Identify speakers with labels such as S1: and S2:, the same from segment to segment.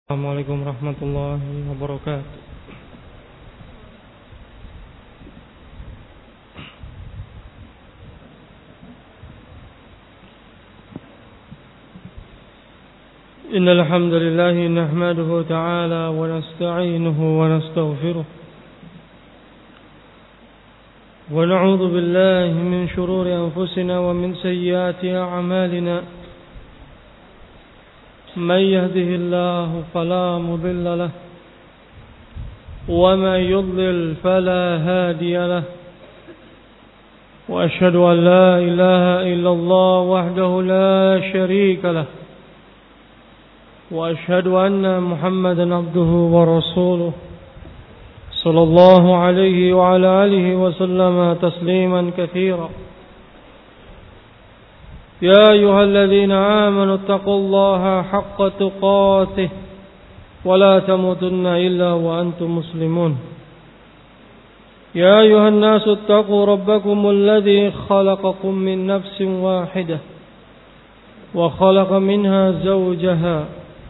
S1: Assalamualaikum warahmatullahi wabarakatuh. Innal hamdalillah nahmaduhu ta'ala wa nasta'inuhu wa nastaghfiruh wa na'udzu billahi min shururi anfusina wa min sayyiati a'malina. من يهده الله فلا مضل له ومن يضلل فلا هادي له وأشهد أن لا إله إلا الله وحده لا شريك له وأشهد أن محمدا عبده ورسوله صلى الله عليه وعلى آله وسلم تسليما كثيرا. يا أيها الذين آمنوا اتقوا الله حق تقاته ولا تموتن إلا وأنتم مسلمون. يا أيها الناس اتقوا ربكم الذي خلقكم من نفس واحدة وخلق منها زوجها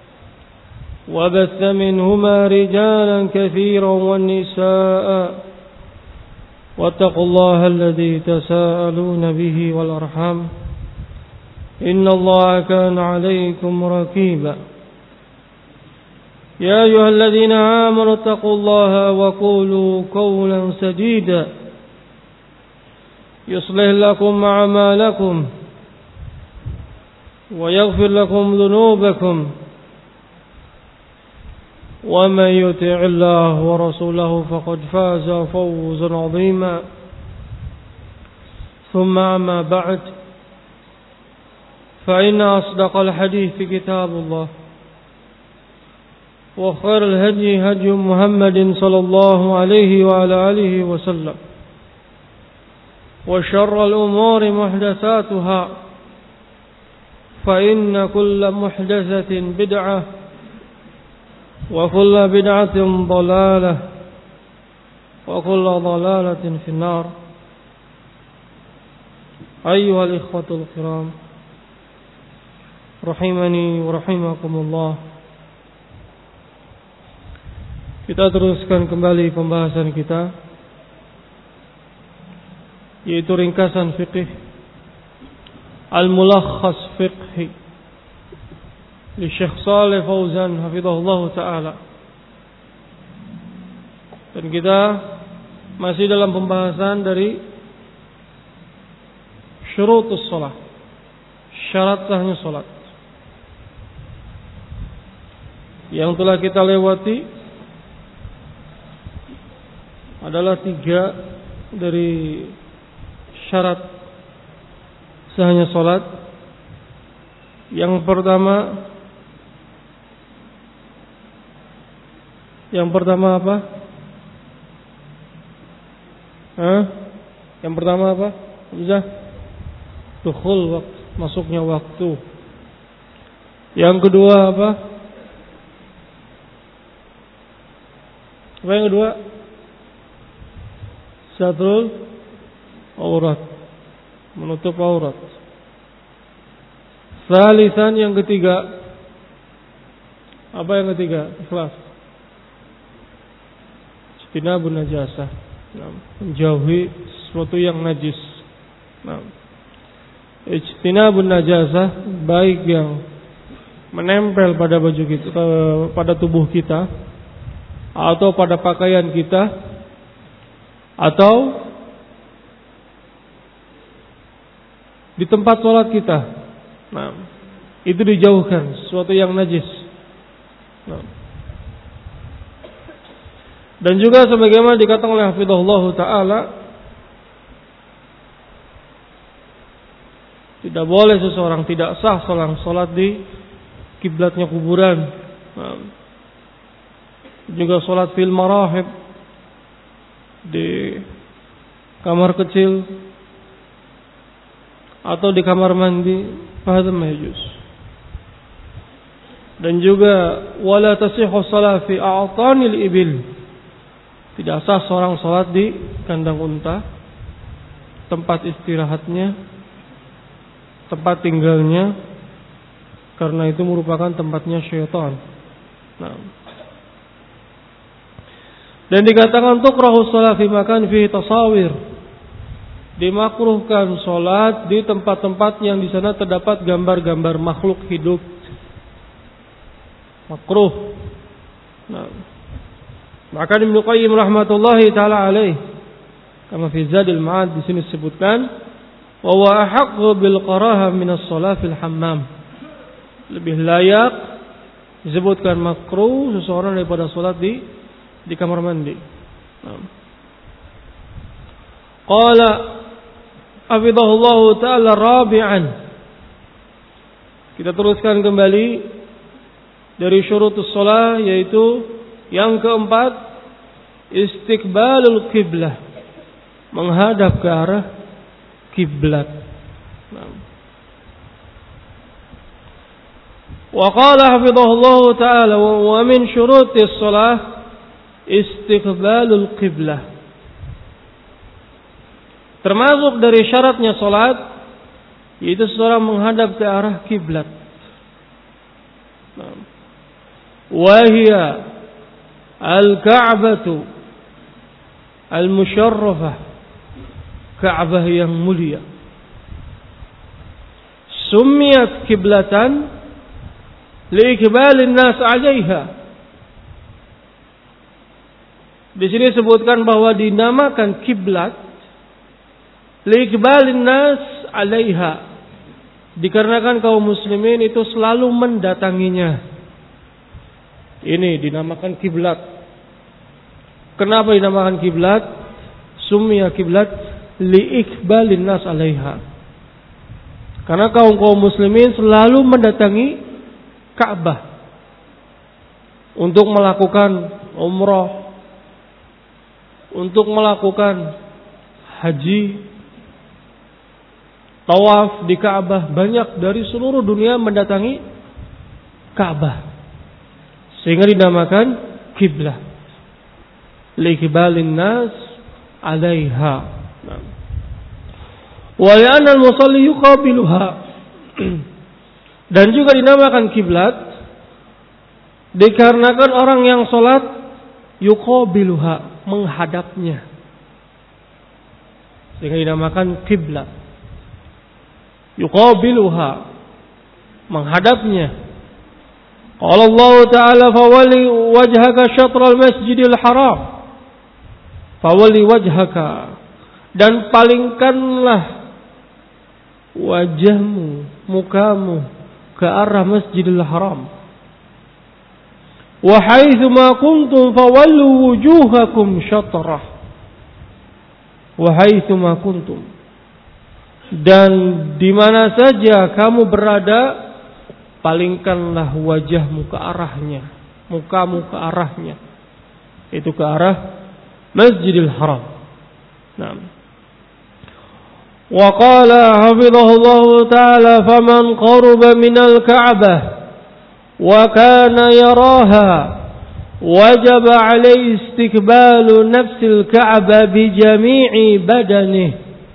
S1: وبث منهما رجالا كثيرا والنساء واتقوا الله الذي تساءلون به والأرحام إن الله كان عليكم رقيبا. يا أيها الذين آمنوا اتقوا الله وقولوا قولا سديدا يصلح لكم أعمالكم ويغفر لكم ذنوبكم ومن يطع الله ورسوله فقد فاز فوزا عظيما. ثم أما بعد فإن أصدق الحديث كتاب الله وخير الهدي هدي محمد صلى الله عليه وعلى آله وسلم وشر الأمور محدثاتها فإن كل محدثة بدعة وكل بدعة ضلالة وكل ضلالة في النار. أيها الإخوة الكرام rahimani wa rahimakumullah. Kita teruskan kembali pembahasan kita, yaitu ringkasan fiqih Al-Mulakhas Fiqhi li Syekh Shalih Fauzan hafizahullah ta'ala. Dan kita masih dalam pembahasan dari syurutus shalah, syarat sahnya salat, yang telah kita lewati adalah 3 dari syarat sahnya salat. Yang pertama apa? Yang pertama apa? Bisa dukhul waktu, masuknya waktu. Yang kedua apa? Apa yang kedua? Satrul aurat, menutup aurat. Salisan, yang ketiga. Apa yang ketiga? Ikhlas. Ijtinabun najasah, menjauhi sesuatu yang najis. Ijtinabun najasah, baik yang menempel pada baju kita, pada tubuh kita, atau pada pakaian kita, atau di tempat sholat kita. Itu dijauhkan sesuatu yang najis. Dan juga sebagaimana dikatakan oleh hafizahullah ta'ala, tidak boleh seseorang, tidak sah seorang sholat di kiblatnya kuburan. Juga sholat fil marahib, di kamar kecil atau di kamar mandi, hadza majuz. Dan juga wala tasihhu shalah fi a'tanil ibil, tidak sah seorang sholat di kandang unta, tempat istirahatnya, tempat tinggalnya, karena itu merupakan tempatnya syaitan. Nah. Dan dikatakan tukrahu shalah fi makan fihi tasawir. Dimakruhkan salat di tempat-tempat yang di sana terdapat gambar-gambar makhluk hidup. Makruh. Nah. Maka Ibnu Qayyim rahmatullahi taala alaih, kama fi Zadil Ma'ad di sini disebutkan, wa huwa ahaqqu bil qarahah min as-shalah fil hammam. Lebih layak disebutkan makruh seseorang daripada salat di kamar mandi. Qala hafizahullahu ta'ala rabi'an. Kita teruskan kembali dari syurutus shalah, yaitu yang keempat, istiqbalul qiblah, menghadap ke arah kiblat. Wa qala hafizahullahu ta'ala wa min syurutis shalah istiqbalul qiblah. Termasuk dari syaratnya salat yaitu seorang menghadap ke arah kiblat. Wa hiya al-Ka'batu al-musharrafah, Ka'bah yang mulia. Summiyat kiblatan liikbalin nas 'alaiha. Di sini disebutkan bahwa dinamakan kiblat liikbalin nas 'alaiha, dikarenakan kaum muslimin itu selalu mendatanginya. Ini dinamakan kiblat. Kenapa dinamakan kiblat? Summiya kiblat liikbalin nas 'alaiha. Karena kaum muslimin selalu mendatangi Ka'bah untuk melakukan umrah, untuk melakukan haji, tawaf di Ka'bah. Banyak dari seluruh dunia mendatangi Ka'bah, sehingga dinamakan kiblah liikbalin nas 'alaiha. Wa li'anna al-musalli yuqabiluha. Dan juga dinamakan kiblat dikarenakan orang yang salat yuqabiluha, menghadapnya, sehingga dinamakan kiblat. Yuqabiluha, menghadapnya. Qala Allah Ta'ala fawali wajhaka syatral masjidil haram. Fawali wajhaka, dan palingkanlah wajahmu, mukamu ke arah Masjidil Haram. Wa haitsu ma kuntum fawallu wujuhakum syatrah. Wa haitsu ma kuntum, dan di mana saja kamu berada, palingkanlah wajahmu ke arahnya, mukamu ke arahnya, itu ke arah Masjidil Haram. Naam. Wa qala hafizahullahu ta'ala faman qaruba minal Ka'bah wa kana yaraha wajaba alaihi istiqbalu nafsil Ka'bah bi jami'i badanihi.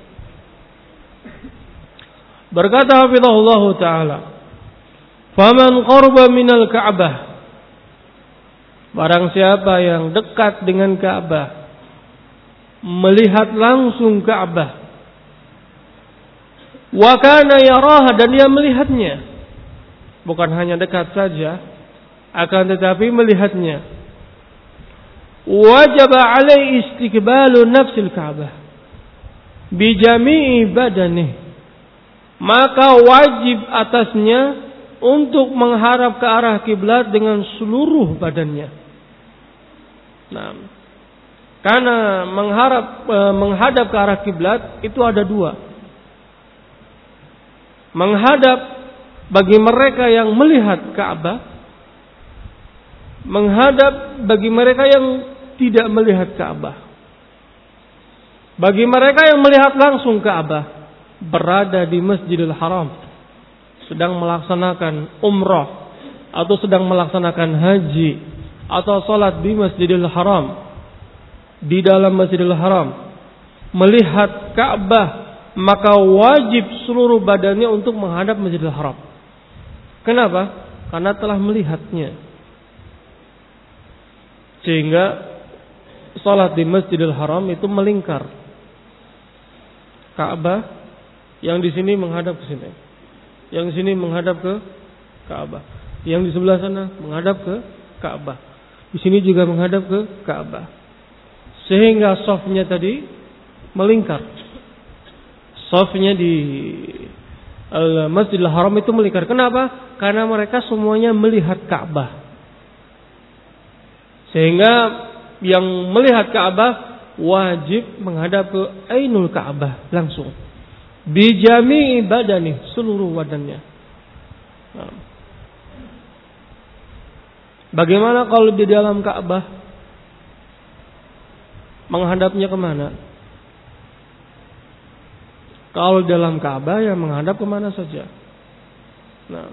S1: Berkata hafizahullahu ta'ala, faman qaruba minal Ka'bah, barang siapa yang dekat dengan Ka'bah, melihat langsung Ka'bah, wa kana yaraha, dan dia melihatnya, bukan hanya dekat saja, akan tetapi melihatnya, wajib alaihi istiqbalu nafsil Ka'bah bi jami'i badanihi, maka wajib atasnya untuk menghadap ke arah kiblat dengan seluruh badannya. Nah, karena menghadap ke arah kiblat itu ada dua. Menghadap bagi mereka yang melihat Ka'bah, menghadap bagi mereka yang tidak melihat Ka'bah. Bagi mereka yang melihat langsung Ka'bah, berada di Masjidil Haram, sedang melaksanakan umrah atau sedang melaksanakan haji atau salat di Masjidil Haram, di dalam Masjidil Haram, melihat Ka'bah, maka wajib seluruh badannya untuk menghadap Masjidil Haram. Kenapa? Karena telah melihatnya. Sehingga salat di Masjidil Haram itu melingkar. Ka'bah yang di sini menghadap ke sini. Yang di sini menghadap ke Ka'bah. Yang di sebelah sana menghadap ke Ka'bah. Di sini juga menghadap ke Ka'bah. Sehingga shafnya tadi melingkar. Shafnya di Masjidil Haram itu melingkar. Kenapa? Karena mereka semuanya melihat Ka'bah. Sehingga yang melihat Ka'bah wajib menghadap ke Ainul Ka'bah langsung. Bijami badani, seluruh badannya. Nah. Bagaimana kalau di dalam Ka'bah? Menghadapnya kemana? Kalau dalam Ka'bah ya menghadap kemana saja. Nah,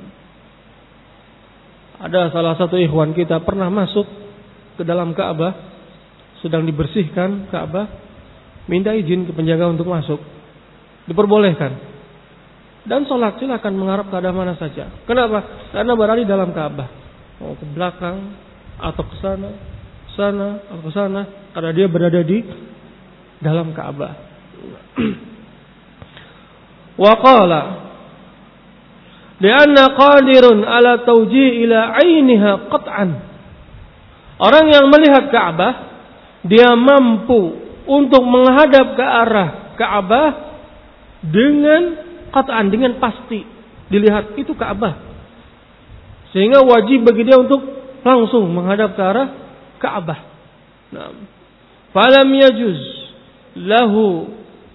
S1: ada salah satu ikhwan kita pernah masuk ke dalam Ka'bah, sedang dibersihkan Ka'bah, minta izin ke penjaga untuk masuk, diperbolehkan. Dan sholat silakan menghadap ke arah mana saja. Kenapa? Karena berada di dalam Ka'bah, mau ke belakang atau ke sana, atau ke sana, karena dia berada di dalam Ka'bah. Wa qala li'anna qadirun ala tawji' ila 'ainiha qat'an. Orang yang melihat Ka'bah dia mampu untuk menghadap ke arah Ka'bah dengan qat'an, dengan pasti dilihat itu Ka'bah. Sehingga wajib bagi dia untuk langsung menghadap ke arah Ka'bah. Nah, falam yajuz lahu,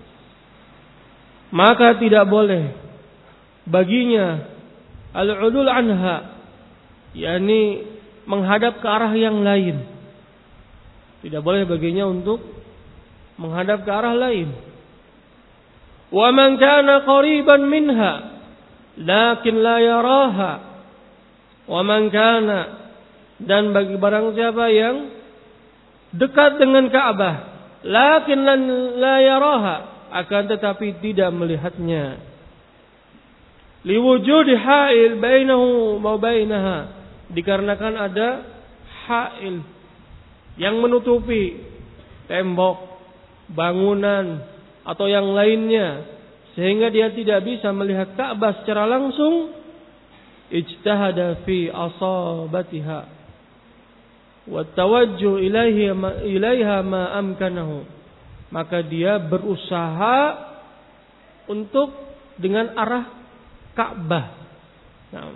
S1: maka tidak boleh baginya al-'udul anha, yakni menghadap ke arah yang lain. Tidak boleh baginya untuk menghadap ke arah lain. Wa man kana qariban minha lakin la yaraha. Wa man kana, dan bagi barang siapa yang dekat dengan Ka'bah lakin la yaraha, akan tetapi tidak melihatnya. Liwujudi ha'il bainahu wa bainaha, dikarenakan ada ha'il yang menutupi tembok, bangunan atau yang lainnya, sehingga dia tidak bisa melihat Ka'bah secara langsung. Ijtahada fi asabatiha wa tawajjuh ilaiha ma amkanahu, maka dia berusaha untuk dengan arah Ka'bah. Nah,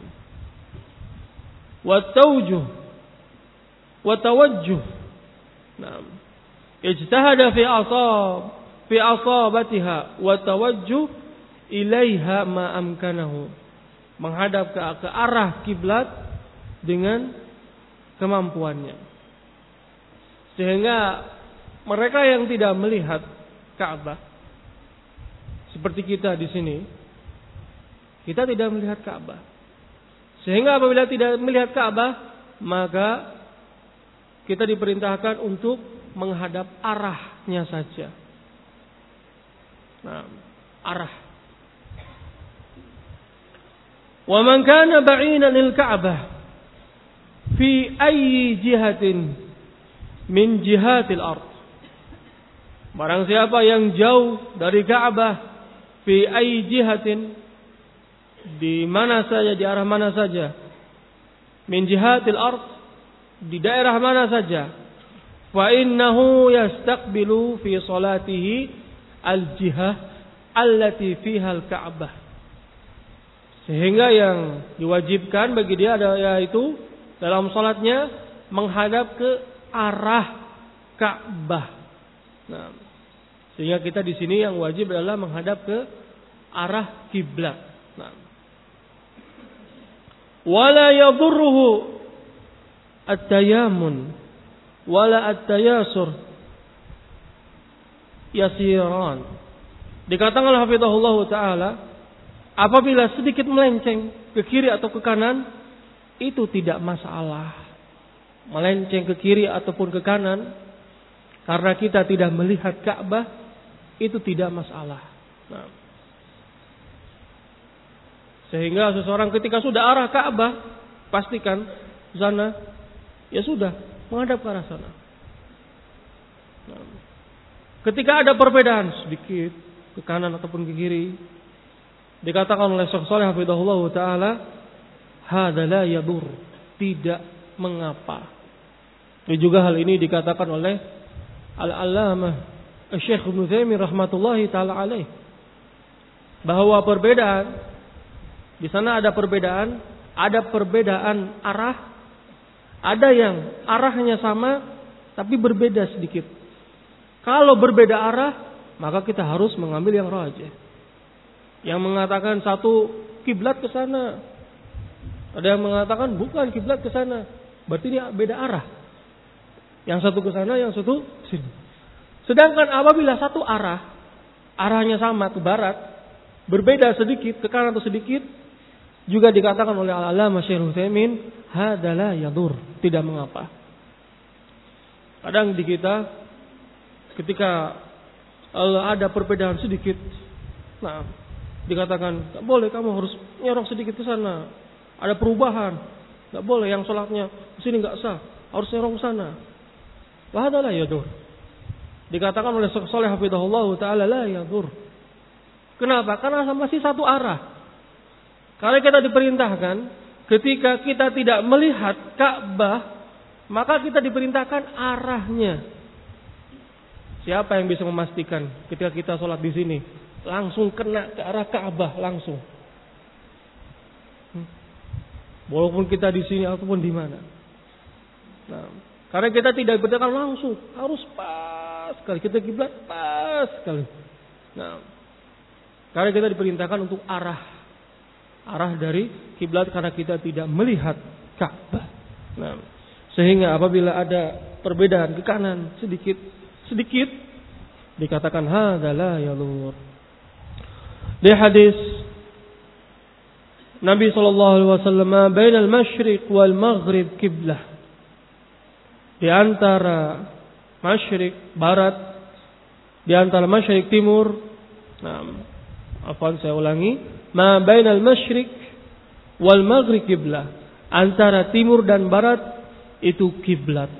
S1: wa tawajjuh. Nah, ijtahada fi asabatiha wa tawajjuh ilaiha ma amkanahu, menghadap ke arah kiblat dengan kemampuannya. Sehingga mereka yang tidak melihat Ka'bah, seperti kita di sini, kita tidak melihat Ka'bah. Sehingga apabila tidak melihat Ka'bah, maka kita diperintahkan untuk menghadap arahnya saja. Nah, arah. Wa man kana ba'inan lil Ka'bah fi ayyi jihatin min jihatil ard. Barang siapa yang jauh dari Ka'bah fi ayyi jihatin, di mana saja, di arah mana saja, min jihatil ard, di daerah mana saja, fa innahu yastaqbilu fi salatihi al-jihah allati fiha al-Ka'bah. Sehingga yang diwajibkan bagi dia yaitu dalam salatnya menghadap ke arah Ka'bah. Nah, sehingga kita di sini yang wajib adalah menghadap ke arah kiblat. Nah, wala yadurruhu at-tayamun wala at-tayasur yasiran. Dikatakan oleh hafizahullah taala, apabila sedikit melenceng ke kiri atau ke kanan, itu tidak masalah. Melenceng ke kiri ataupun ke kanan karena kita tidak melihat Ka'bah, itu tidak masalah. Nah, sehingga seseorang ketika sudah arah Ka'bah, pastikan sana ya sudah, menghadap ke arah sana. Nah, ketika ada perbedaan sedikit ke kanan ataupun ke kiri, dikatakan oleh Syekh Shalih hafizahullah taala, hadza la yadur, tidak mengapa. Dan juga hal ini dikatakan oleh Al-Allamah Syekh Ibnu Taimiyah rahmatullahi taala alaih, bahwa perbedaan di sana ada perbedaan arah, ada yang arahnya sama tapi berbeda sedikit. Kalau berbeda arah, maka kita harus mengambil yang rajih. Yang mengatakan satu kiblat ke sana, ada yang mengatakan bukan kiblat ke sana, berarti ini beda arah. Yang satu ke sana, yang satu sini. Sedangkan apabila satu arahnya sama ke barat, berbeda sedikit ke kanan atau sedikit, juga dikatakan oleh Al-Allamah Syekh Utsaimin, hadza la yadur, tidak mengapa. Kadang di kita ketika ada perbedaan sedikit, nah dikatakan tak boleh, kamu harus nyorong sedikit ke sana. Ada perubahan, tak boleh, yang sholatnya di sini nggak sah, harus nyorong ke sana. Wa hadza la yadur. Dikatakan oleh Syekh Shalih hafizahullah taala, la yadur. Kenapa? Karena masih satu arah. Karena kita diperintahkan ketika kita tidak melihat Ka'bah, maka kita diperintahkan arahnya. Siapa yang bisa memastikan ketika kita sholat di sini langsung kena ke arah Ka'bah langsung? Walaupun kita di sini ataupun di mana. Nah, karena kita tidak diperintahkan langsung, harus pas sekali, kita kiblat pas sekali. Nah, karena kita diperintahkan untuk arah dari kiblat karena kita tidak melihat Ka'bah. Nah, sehingga apabila ada perbedaan ke kanan sedikit dikatakan hadza la yalur. Di hadis Nabi sallallahu alaihi wasallam, bainal masyriq wal maghrib qiblah. Di antara masyriq barat, di antara masyriq timur. Saya ulangi, ma bainal masyriq wal maghrib qiblah. Antara timur dan barat itu kiblat.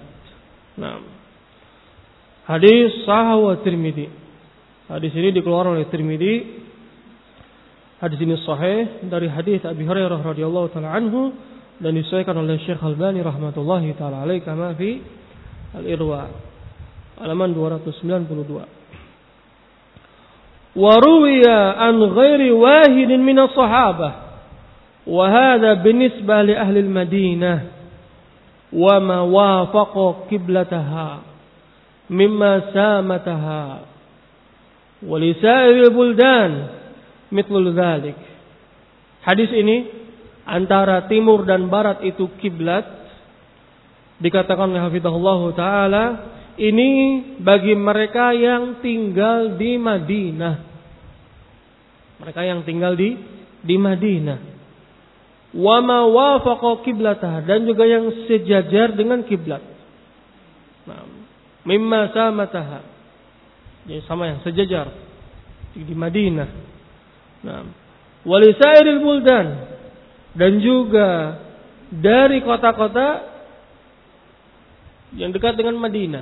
S1: Hadis sahih wa Tirmidzi. Hadis ini dikeluarkan oleh Tirmidzi. Hadis ini sahih dari hadis Abi Hurairah radhiyallahu taala anhu dan disahihkan oleh Syekh Albani rahmatullahi taala alaihi kama fi Al-Irwa halaman 292. Wa ruwiya an ghairi wahidin min as-sahabah wa hadha binisbah li ahli al-Madinah wa ma wafaqa qiblataha mimma samataha wa li sa'iril buldan mithlul dzalik. Hadis ini antara timur dan barat itu kiblat, dikatakan oleh hafizahullah taala, ini bagi mereka yang tinggal di Madinah. Mereka yang tinggal di Madinah. Wa ma wafaqa qiblatah, dan juga yang sejajar dengan kiblat. Mimma samataha, jadi sama yang sejajar di Madinah. Walisairil buldan, dan juga dari kota-kota yang dekat dengan Madinah,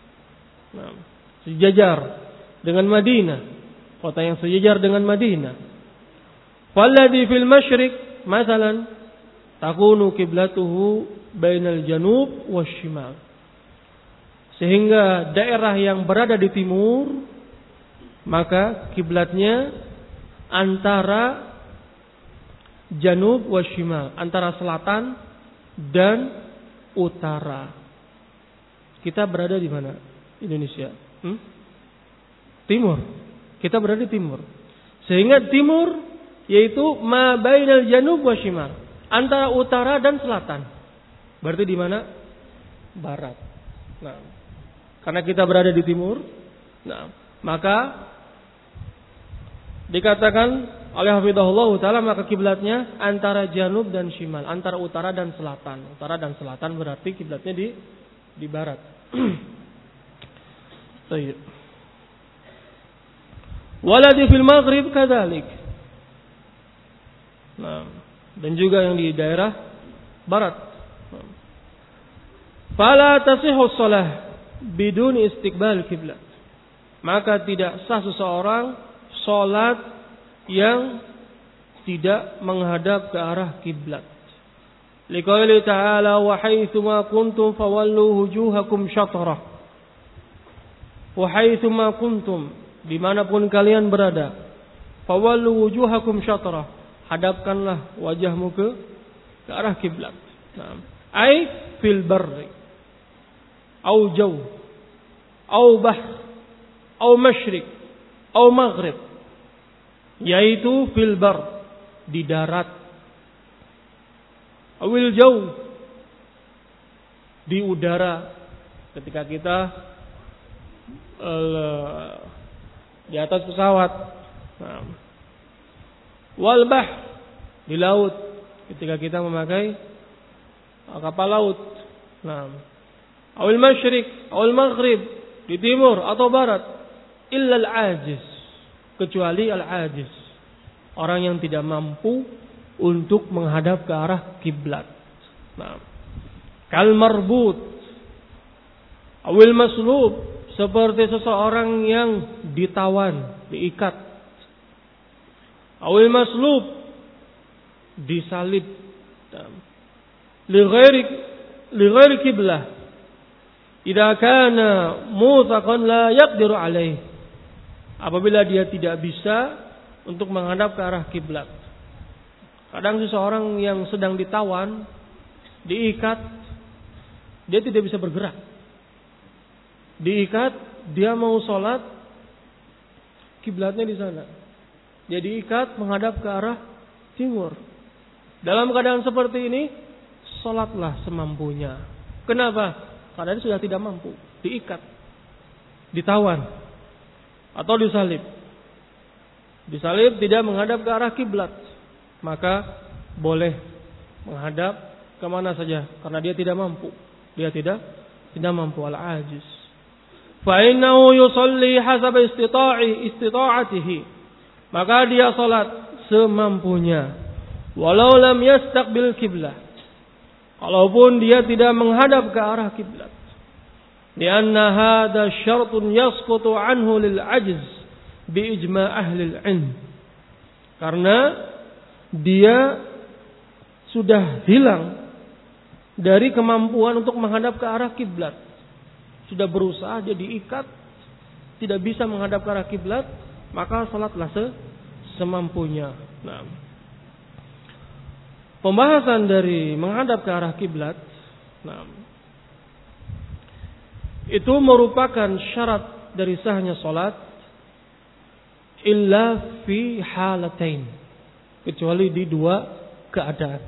S1: sejajar dengan Madinah, kota yang sejajar dengan Madinah. Falladhi fil masyriq masalan takunu qiblatuhu bainal janub wasyimal. Sehingga daerah yang berada di timur, maka kiblatnya antara janub wa shimal, antara selatan dan utara. Kita berada di mana? Indonesia. Timur. Kita berada di timur. Sehingga timur yaitu ma bainal janub wa shimal, antara utara dan selatan. Berarti di mana? Barat. Nah, karena kita berada di timur, nah, maka dikatakan oleh hafizahullah taala maka kiblatnya antara janub dan shimal, antara utara dan selatan. Utara dan selatan berarti kiblatnya di barat. Baik. Waladi fil maghrib kadzalik. Nah, dan juga yang di daerah barat. Fala tasihhu shalah bidun istiqbal kiblat. Maka tidak sah seseorang salat yang tidak menghadap ke arah kiblat. Liqauli ta'ala wa haitsuma kuntum fawallu wujuhakum syatrah. Wa haitsuma kuntum, dimanapun kalian berada, fawallu wujuhakum syatrah, hadapkanlah wajahmu ke arah kiblat. Nah, ai fil barri au jaw au bahr au masyriq au maghrib, yaitu fil bar, di darat, awil jaw, di udara, ketika kita di atas pesawat, nah, wal bahr, di laut, ketika kita memakai kapal laut, nah, awil masyriq awil maghrib, di timur atau barat, illa al-ajiz, kecuali al-ajiz, orang yang tidak mampu untuk menghadap ke arah kiblat. Nah, kal marbut awil maslub, seperti seseorang yang ditawan, diikat. Awil maslub, disalib. Li ghairi kiblah, idza kana muthaqan la yaqdiru alaih, apabila dia tidak bisa untuk menghadap ke arah kiblat. Kadang seseorang yang sedang ditawan, diikat, dia tidak bisa bergerak. Diikat, dia mau sholat, kiblatnya di sana. Dia diikat menghadap ke arah timur. Dalam keadaan seperti ini, sholatlah semampunya. Kenapa? Karena dia sudah tidak mampu. Diikat, ditawan, atau disalib. Disalib tidak menghadap ke arah kiblat, maka boleh menghadap kemana saja, karena dia tidak mampu. Dia tidak mampu, al-ajiz. Fa innahu yusalli hasab istita'atihi, maka dia salat semampunya, walau lam yastaqbil kiblah, walaupun dia tidak menghadap ke arah kiblat. Lianna hadha syartun yasqutu anhu lil ajz bi ijma' ahli al-ilm, karena dia sudah hilang dari kemampuan untuk menghadap ke arah kiblat. Sudah berusaha, dia diikat, tidak bisa menghadap ke arah kiblat, maka salatlah semampunya. Nah, pembahasan dari menghadap ke arah kiblat, nah, itu merupakan syarat dari sahnya salat illa fi halatain, kecuali di dua keadaan.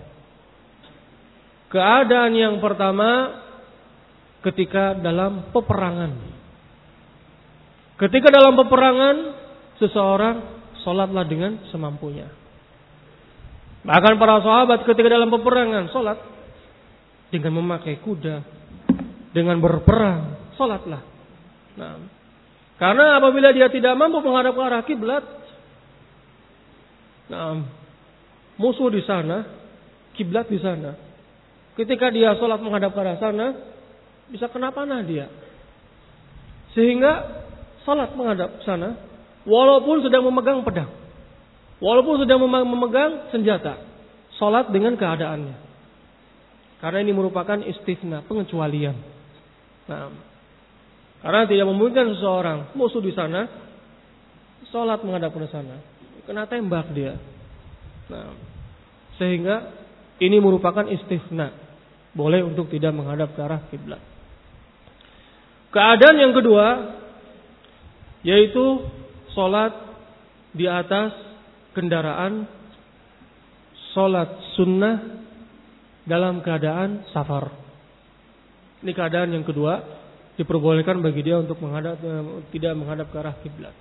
S1: Keadaan yang pertama, ketika dalam peperangan. Ketika dalam peperangan, seseorang salatlah dengan semampunya. Bahkan para sahabat ketika dalam peperangan salat dengan memakai kuda, dengan berperang, salatlah. Nah, karena apabila dia tidak mampu menghadap ke arah kiblat, nah, musuh di sana, kiblat di sana. Ketika dia salat menghadap ke arah sana, bisa kena panah dia. Sehingga salat menghadap sana, walaupun sedang memegang pedang, walaupun sedang memegang senjata, salat dengan keadaannya. Karena ini merupakan istisna, pengecualian. Nah, karena tidak memungkinkan seseorang musuh di sana salat menghadap ke sana, kena tembak dia. Nah, sehingga ini merupakan istisna, boleh untuk tidak menghadap ke arah kiblat. Keadaan yang kedua, yaitu salat di atas kendaraan, salat sunnah dalam keadaan safar. Ini keadaan yang kedua, diperbolehkan bagi dia untuk tidak menghadap ke arah kiblat,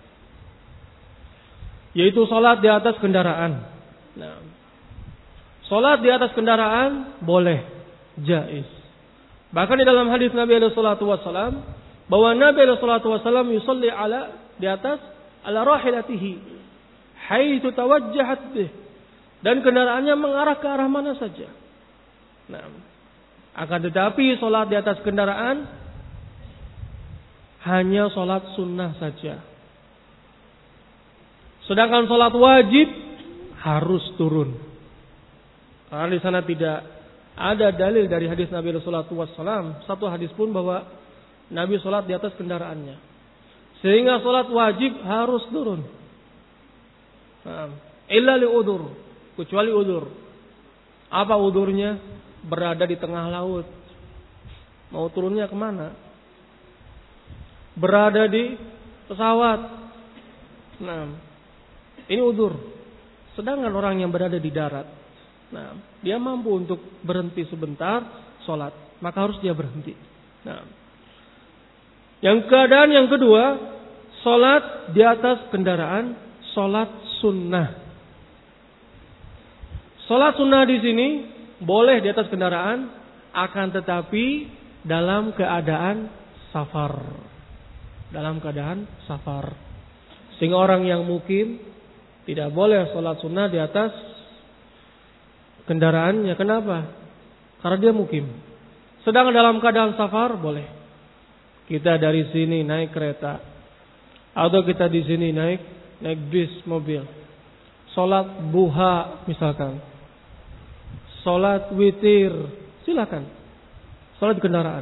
S1: yaitu salat di atas kendaraan. Nah, salat di atas kendaraan boleh, jaiz. Bahkan di dalam hadis Nabi sallallahu alaihi wasallam, bahwa Nabi sallallahu alaihi wasallam yusalli di atas ala rahilatihi haitsu tawajjahat bih, dan kendaraannya mengarah ke arah mana saja. Nah, Akan tetapi sholat di atas kendaraan hanya sholat sunnah saja. Sedangkan sholat wajib harus turun. Karena di sana tidak ada dalil dari hadis Nabi Sallallahu Alaihi Wasallam, satu hadis pun bahwa Nabi sholat di atas kendaraannya. Sehingga sholat wajib harus turun. Illa li udur, kecuali udur. Apa udurnya? Berada di tengah laut. Mau turunnya kemana? Berada di pesawat. Ini udur. Sedangkan orang yang berada di darat, dia mampu untuk berhenti sebentar sholat, maka harus dia berhenti. Yang keadaan yang kedua, sholat di atas kendaraan, sholat sunnah. Sholat sunnah di sini boleh di atas kendaraan, akan tetapi dalam keadaan safar. Dalam keadaan safar. Sehingga orang yang mukim tidak boleh sholat sunnah di atas kendaraannya. Kenapa? Karena dia mukim. Sedangkan dalam keadaan safar boleh. Kita dari sini naik kereta, atau kita di sini naik bis, mobil. Sholat duha misalkan, sholat witir, silakan. Sholat di kendaraan.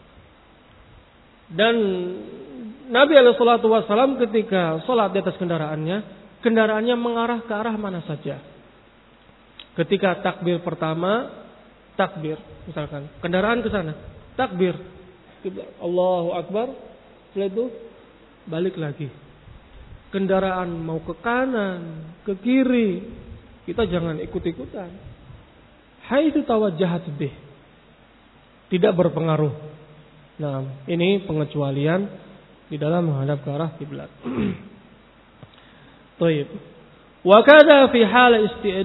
S1: Dan Nabi SAW ketika sholat di atas kendaraannya mengarah ke arah mana saja. Ketika takbir pertama, takbir misalkan, kendaraan ke sana, takbir, Allahu Akbar, setelah itu balik lagi. Kendaraan mau ke kanan, ke kiri, kita jangan ikut-ikutan. Haitsu tawajjahat bih, tidak berpengaruh. Nah, ini pengecualian di dalam menghadap ke arah kiblat. Baik. Wa kadza fi hal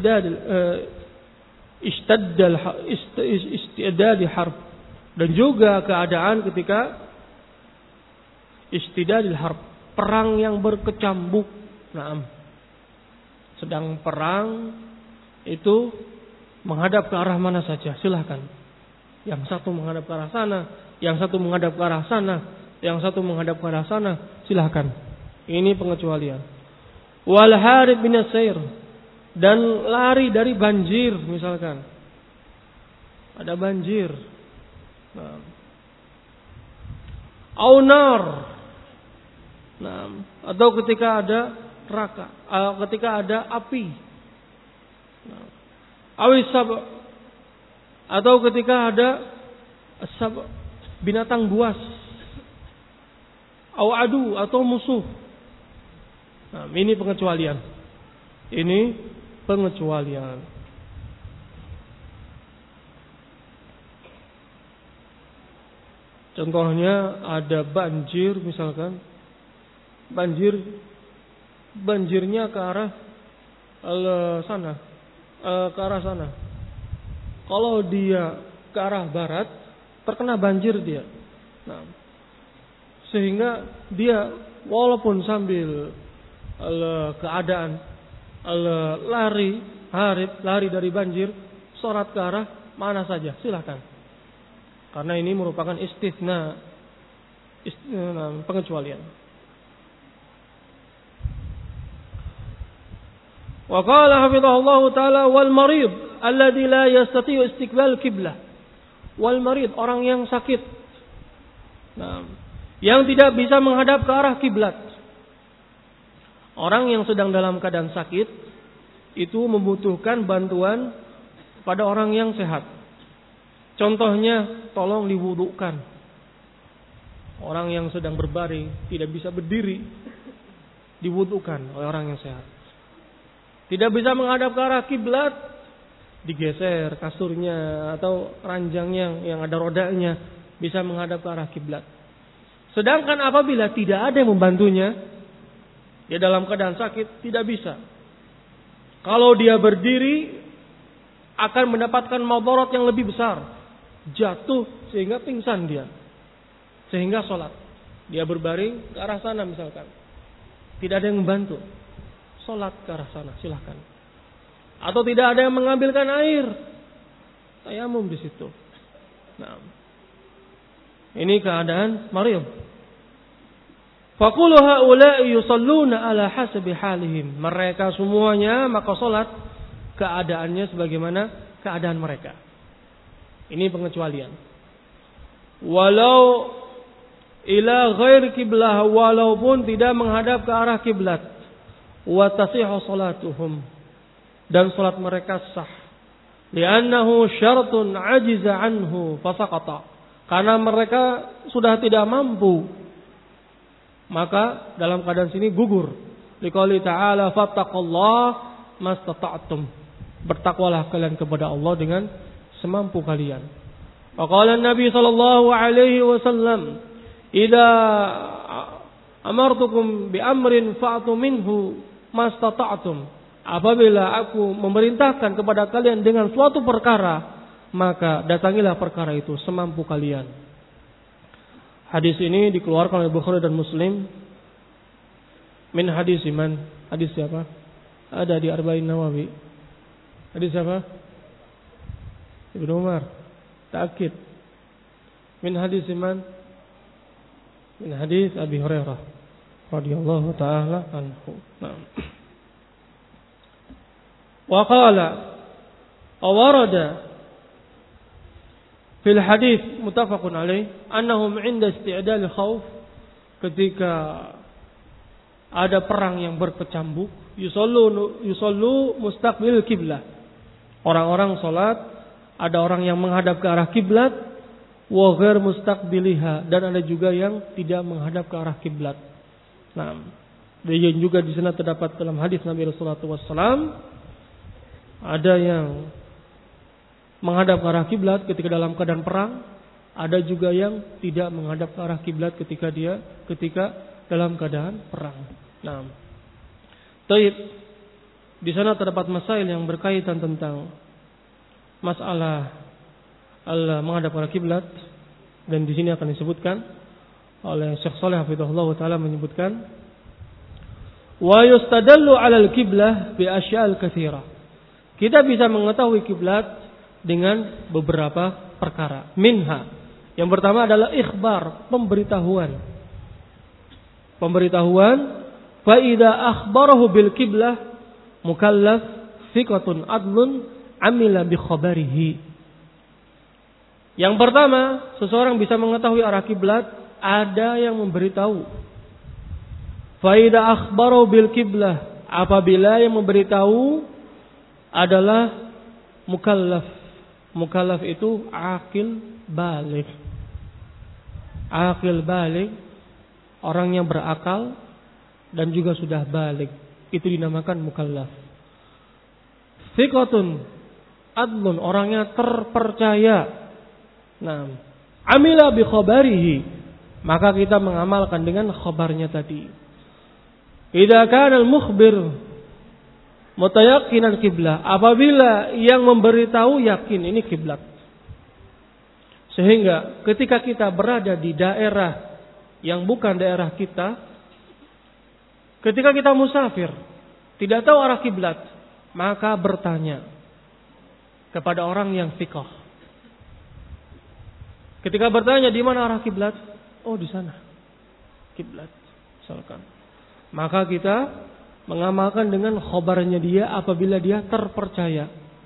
S1: istidad harb, dan juga keadaan ketika istidadil harb, perang yang berkecambuk. Sedang perang itu menghadap ke arah mana saja, silahkan. Yang satu menghadap ke arah sana, yang satu menghadap ke arah sana, yang satu menghadap ke arah sana, silahkan. Ini pengecualian. Wal harib bin asair, dan lari dari banjir misalkan. Ada banjir. Aunar. Atau ketika ada neraka, ketika ada api. Awisab, atau ketika ada binatang buas. Adu, atau musuh. Ini pengecualian. Ini pengecualian. Contohnya ada banjir misalkan. Banjirnya ke arah sana, ke arah sana. Kalau dia ke arah barat, terkena banjir dia. Sehingga dia walaupun sambil keadaan lari dari banjir, sholat ke arah mana saja, silakan. Karena ini merupakan istitsna, pengecualian. Wa qala hafizahullahu taala wal marid alladhi la yastati'u istiqbal qiblah. Wal marid, orang yang sakit. Yang tidak bisa menghadap ke arah kiblat. Orang yang sedang dalam keadaan sakit itu membutuhkan bantuan pada orang yang sehat. Contohnya, tolong diwudukan. Orang yang sedang berbaring tidak bisa berdiri, diwudukan oleh orang yang sehat. Tidak bisa menghadap ke arah kiblat, digeser kasurnya atau ranjangnya yang ada rodanya bisa menghadap ke arah kiblat. Sedangkan apabila tidak ada yang membantunya, dia dalam keadaan sakit, tidak bisa. Kalau dia berdiri akan mendapatkan madarat yang lebih besar, jatuh sehingga pingsan dia, sehingga sholat. Dia berbaring ke arah sana misalkan, tidak ada yang membantu, sholat ke arah sana, silahkan. Atau tidak ada yang mengambilkan air, tayamum di situ. Nah, ini keadaan marid. Faqulu haula'i yusalluna ala hasabi halihim. Mereka semuanya maka salat keadaannya sebagaimana keadaan mereka. Ini pengecualian. Walau ila ghairi kiblah, walaupun tidak menghadap ke arah kiblat. Wa tasihhu salatuhum, dan salat mereka sah. Li'annahu syartun ajiza anhu fasaqata. Karena mereka sudah tidak mampu, maka dalam keadaan sini gugur. Liqouli ta'ala fattaqullah mastata'tum. Bertakwalah kalian kepada Allah dengan semampu kalian. Wa qala Nabi sallallahu alaihi wasallam, "Idza amartukum bi amrin fa'tu minhu mastata'tum." Apabila aku memerintahkan kepada kalian dengan suatu perkara, maka datangilah perkara itu semampu kalian. Hadis ini dikeluarkan oleh Bukhari dan Muslim. Min hadis iman. Hadis siapa? Ada di Arba'in Nawawi. Hadis siapa? Ibnu Umar. Ta'kid. Min hadis iman. Min hadis Abi Hurairah radhiyallahu taala anhu. Naam. Wa qala awarada fil hadis muttafaqun alaih annahum 'inda isti'dal khauf, ketika ada perang yang berkecambuk, yusallu mustaqbil kiblah. Orang-orang salat, ada orang yang menghadap ke arah kiblat, wa ghair mustaqbiliha, dan ada juga yang tidak menghadap ke arah kiblat. Nah, dan juga di sana terdapat dalam hadis Nabi Rasulullah SAW, ada yang menghadap ke arah kiblat ketika dalam keadaan perang, ada juga yang tidak menghadap ke arah kiblat ketika dalam keadaan perang. Nah, taib, di sana terdapat masail yang berkaitan tentang masalah menghadap ke arah kiblat, dan di sini akan disebutkan oleh Syekh Shalih hafizahullah taala, menyebutkan wa yustadallu 'alal kiblah bi asya'al katsira. Kita bisa mengetahui kiblat dengan beberapa perkara. Minha, yang pertama adalah ikhbar, pemberitahuan. Fa idza akhbarahu bil kiblah mukallaf thiqatun adlun amila bi khabarihi. Yang pertama, seseorang bisa mengetahui arah kiblat, ada yang memberitahu. Fa idza akhbarahu bil kiblah, apabila yang memberitahu adalah mukallaf. Mukallaf itu akil baligh. Akil baligh, orang yang berakal dan juga sudah baligh, itu dinamakan mukallaf. Thiqatun adlun, orangnya terpercaya. Nah, amila bi khabarihi, maka kita mengamalkan dengan khabarnya tadi. Idza kana al-mukhbir mutayaqinan kiblah, apabila yang memberitahu yakin ini kiblat. Sehingga ketika kita berada di daerah yang bukan daerah kita, ketika kita musafir, tidak tahu arah kiblat, maka bertanya kepada orang yang fiqh. Ketika bertanya di mana arah kiblat, oh di sana kiblat, misalkan, maka kita mengamalkan dengan khobarnya dia apabila dia terpercaya.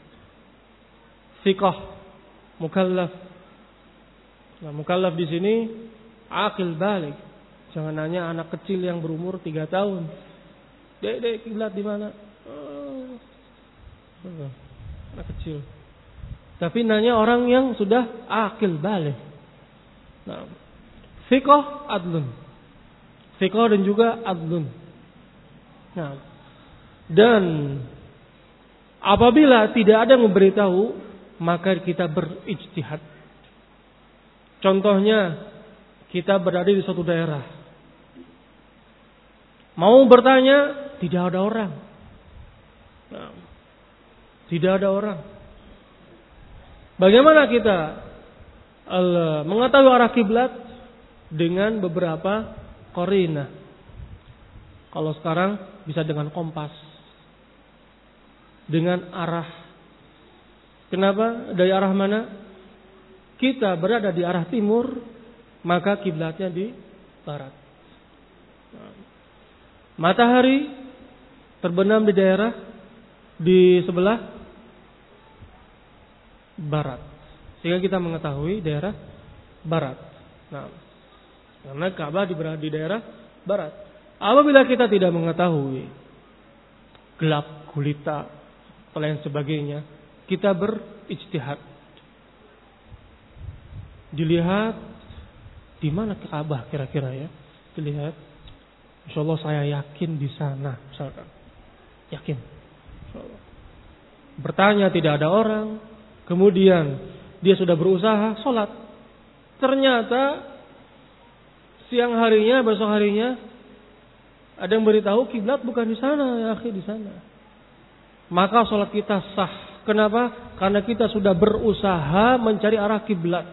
S1: Fiqh, mukallaf. Nah, mukallaf di sini akil baligh. Jangan nanya anak kecil yang berumur 3 tahun. Dek, kiblat di mana? Anak kecil. Tapi nanya orang yang sudah akil baligh. Nah, fiqh adlun. Fiqh dan juga adlun. Nah, dan apabila tidak ada yang memberitahu, maka kita berijtihad. Contohnya, kita berada di suatu daerah, mau bertanya, tidak ada orang. Nah, tidak ada orang. Bagaimana kita mengetahui arah kiblat? Dengan beberapa qarinah. Kalau sekarang bisa dengan kompas, dengan arah. Kenapa? Dari arah mana? kita berada di arah timur, maka kiblatnya di barat. Matahari terbenam di daerah di sebelah barat, sehingga kita mengetahui daerah barat. Nah, karena Ka'bah berada di daerah barat. Apabila kita tidak mengetahui, gelap gulita atau lain sebagainya, kita berijtihad. Dilihat di mana Ka'bah kira-kira ya. Dilihat, insyaallah saya yakin di sana, misalkan. Yakin. Insyaallah. Bertanya tidak ada orang, kemudian dia sudah berusaha sholat. Ternyata siang harinya, besok harinya ada yang beritahu kiblat bukan di sana, ya akhi, di sana. Maka sholat kita sah. Kenapa? Karena kita sudah berusaha mencari arah kiblat.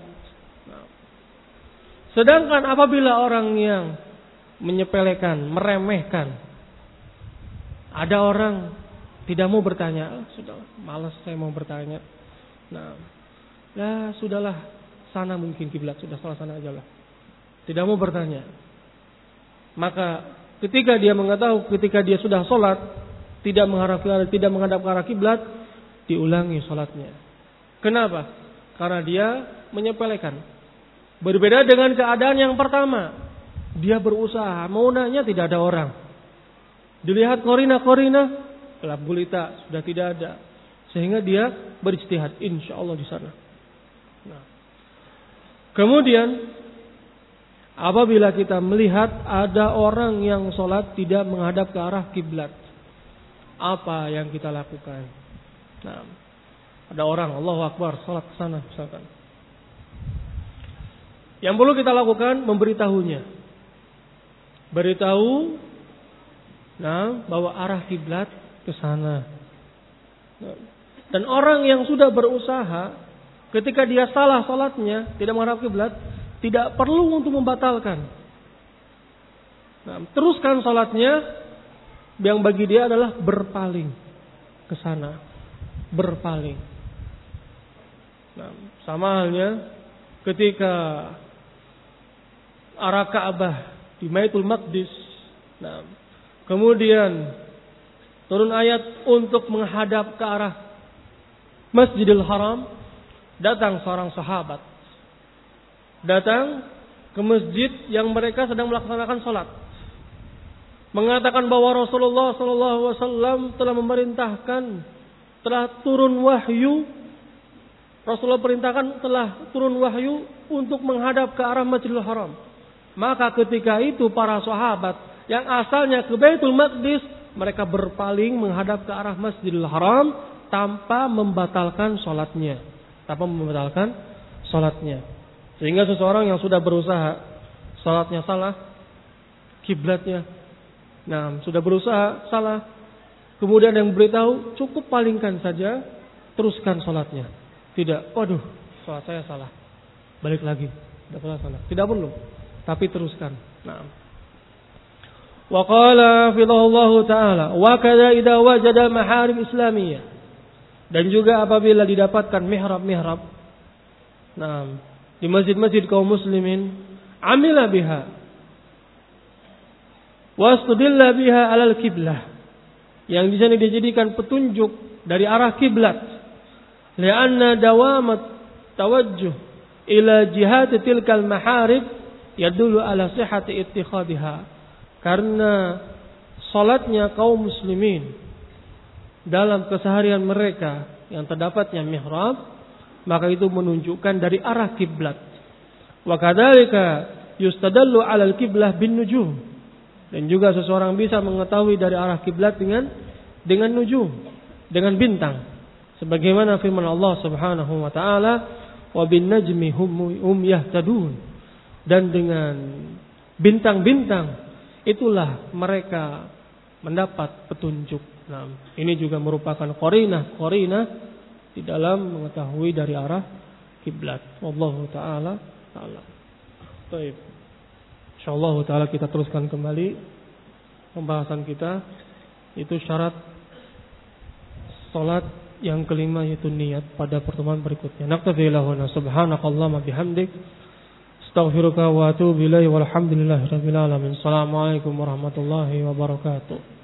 S1: Sedangkan apabila orang yang menyepelekan, meremehkan, ada orang tidak mau bertanya, sudah malas saya mau bertanya. Nah, ya sudahlah, sana mungkin kiblat, sudah salah sana aja lah. Tidak mau bertanya. Maka ketika dia mengetahui, ketika dia sudah sholat, tidak menghadap ke arah kiblat, diulangi sholatnya. Kenapa? Karena dia menyepelekan. Berbeda dengan keadaan yang pertama. Dia berusaha, mau nanya tidak ada orang. Dilihat korina, gelap gulita, sudah tidak ada. Sehingga dia berijtihad, insyaallah di sana. Nah. Kemudian apabila kita melihat ada orang yang sholat tidak menghadap ke arah kiblat, apa yang kita lakukan? Nah, ada orang, Allahu Akbar, sholat ke sana misalkan. Yang perlu kita lakukan memberitahunya. Beritahu bahwa arah kiblat ke sana. Dan orang yang sudah berusaha, ketika dia salah salatnya, tidak menghadap kiblat, tidak perlu untuk membatalkan. Teruskan salatnya, yang bagi dia adalah berpaling ke sana, berpaling. Sama halnya ketika arah Ka'bah di Baitul Maqdis. Kemudian turun ayat untuk menghadap ke arah Masjidil Haram. Datang seorang sahabat. Datang ke masjid yang mereka sedang melaksanakan sholat. Mengatakan bahwa Rasulullah SAW telah memerintahkan, telah turun wahyu. Rasulullah perintahkan telah turun wahyu untuk menghadap ke arah Masjidil Haram. Maka ketika itu para sahabat yang asalnya ke Baitul Maqdis, mereka berpaling menghadap ke arah Masjidil Haram tanpa membatalkan sholatnya. Sehingga seseorang yang sudah berusaha, sholatnya salah, kiblatnya, sudah berusaha salah, kemudian yang beritahu cukup palingkan saja, teruskan sholatnya. Tidak, waduh, sholat saya salah, balik lagi, tidak perlu. Tapi teruskan. Wa qala fillallahu ta'ala wa kadza idza wajada maharim islamiyah. Dan juga apabila didapatkan mihrab-mihrab di masjid-masjid kaum muslimin, amila biha wastudilla biha alal kiblah, yang di sana dijadikan petunjuk dari arah kiblat, li'anna dawamat tawajjuh ila jihati tilkal maharib yadullu ala sihhati ittikhadha. Karena salatnya kaum muslimin dalam keseharian mereka yang terdapatnya mihrab, maka itu menunjukkan dari arah kiblat. Wa kadzalika yustadallu 'ala al-qiblah bin nujum. Dan juga seseorang bisa mengetahui dari arah kiblat dengan nujum, dengan bintang. Sebagaimana firman Allah Subhanahu wa taala, "Wa bin najmi hum yahtadun." Dan dengan bintang-bintang itulah mereka mendapat petunjuk. Ini juga merupakan qarinah di dalam mengetahui dari arah kiblat. Wallahu taala a'lam. Baik. Insyaallah taala kita teruskan kembali pembahasan kita, itu syarat salat yang kelima yaitu niat pada pertemuan berikutnya. Naktafi lahuna subhanakallahumma bihamdik astaghfiruka wa atubu ilaik walhamdulillahirabbil alamin. Assalamualaikum warahmatullahi wabarakatuh.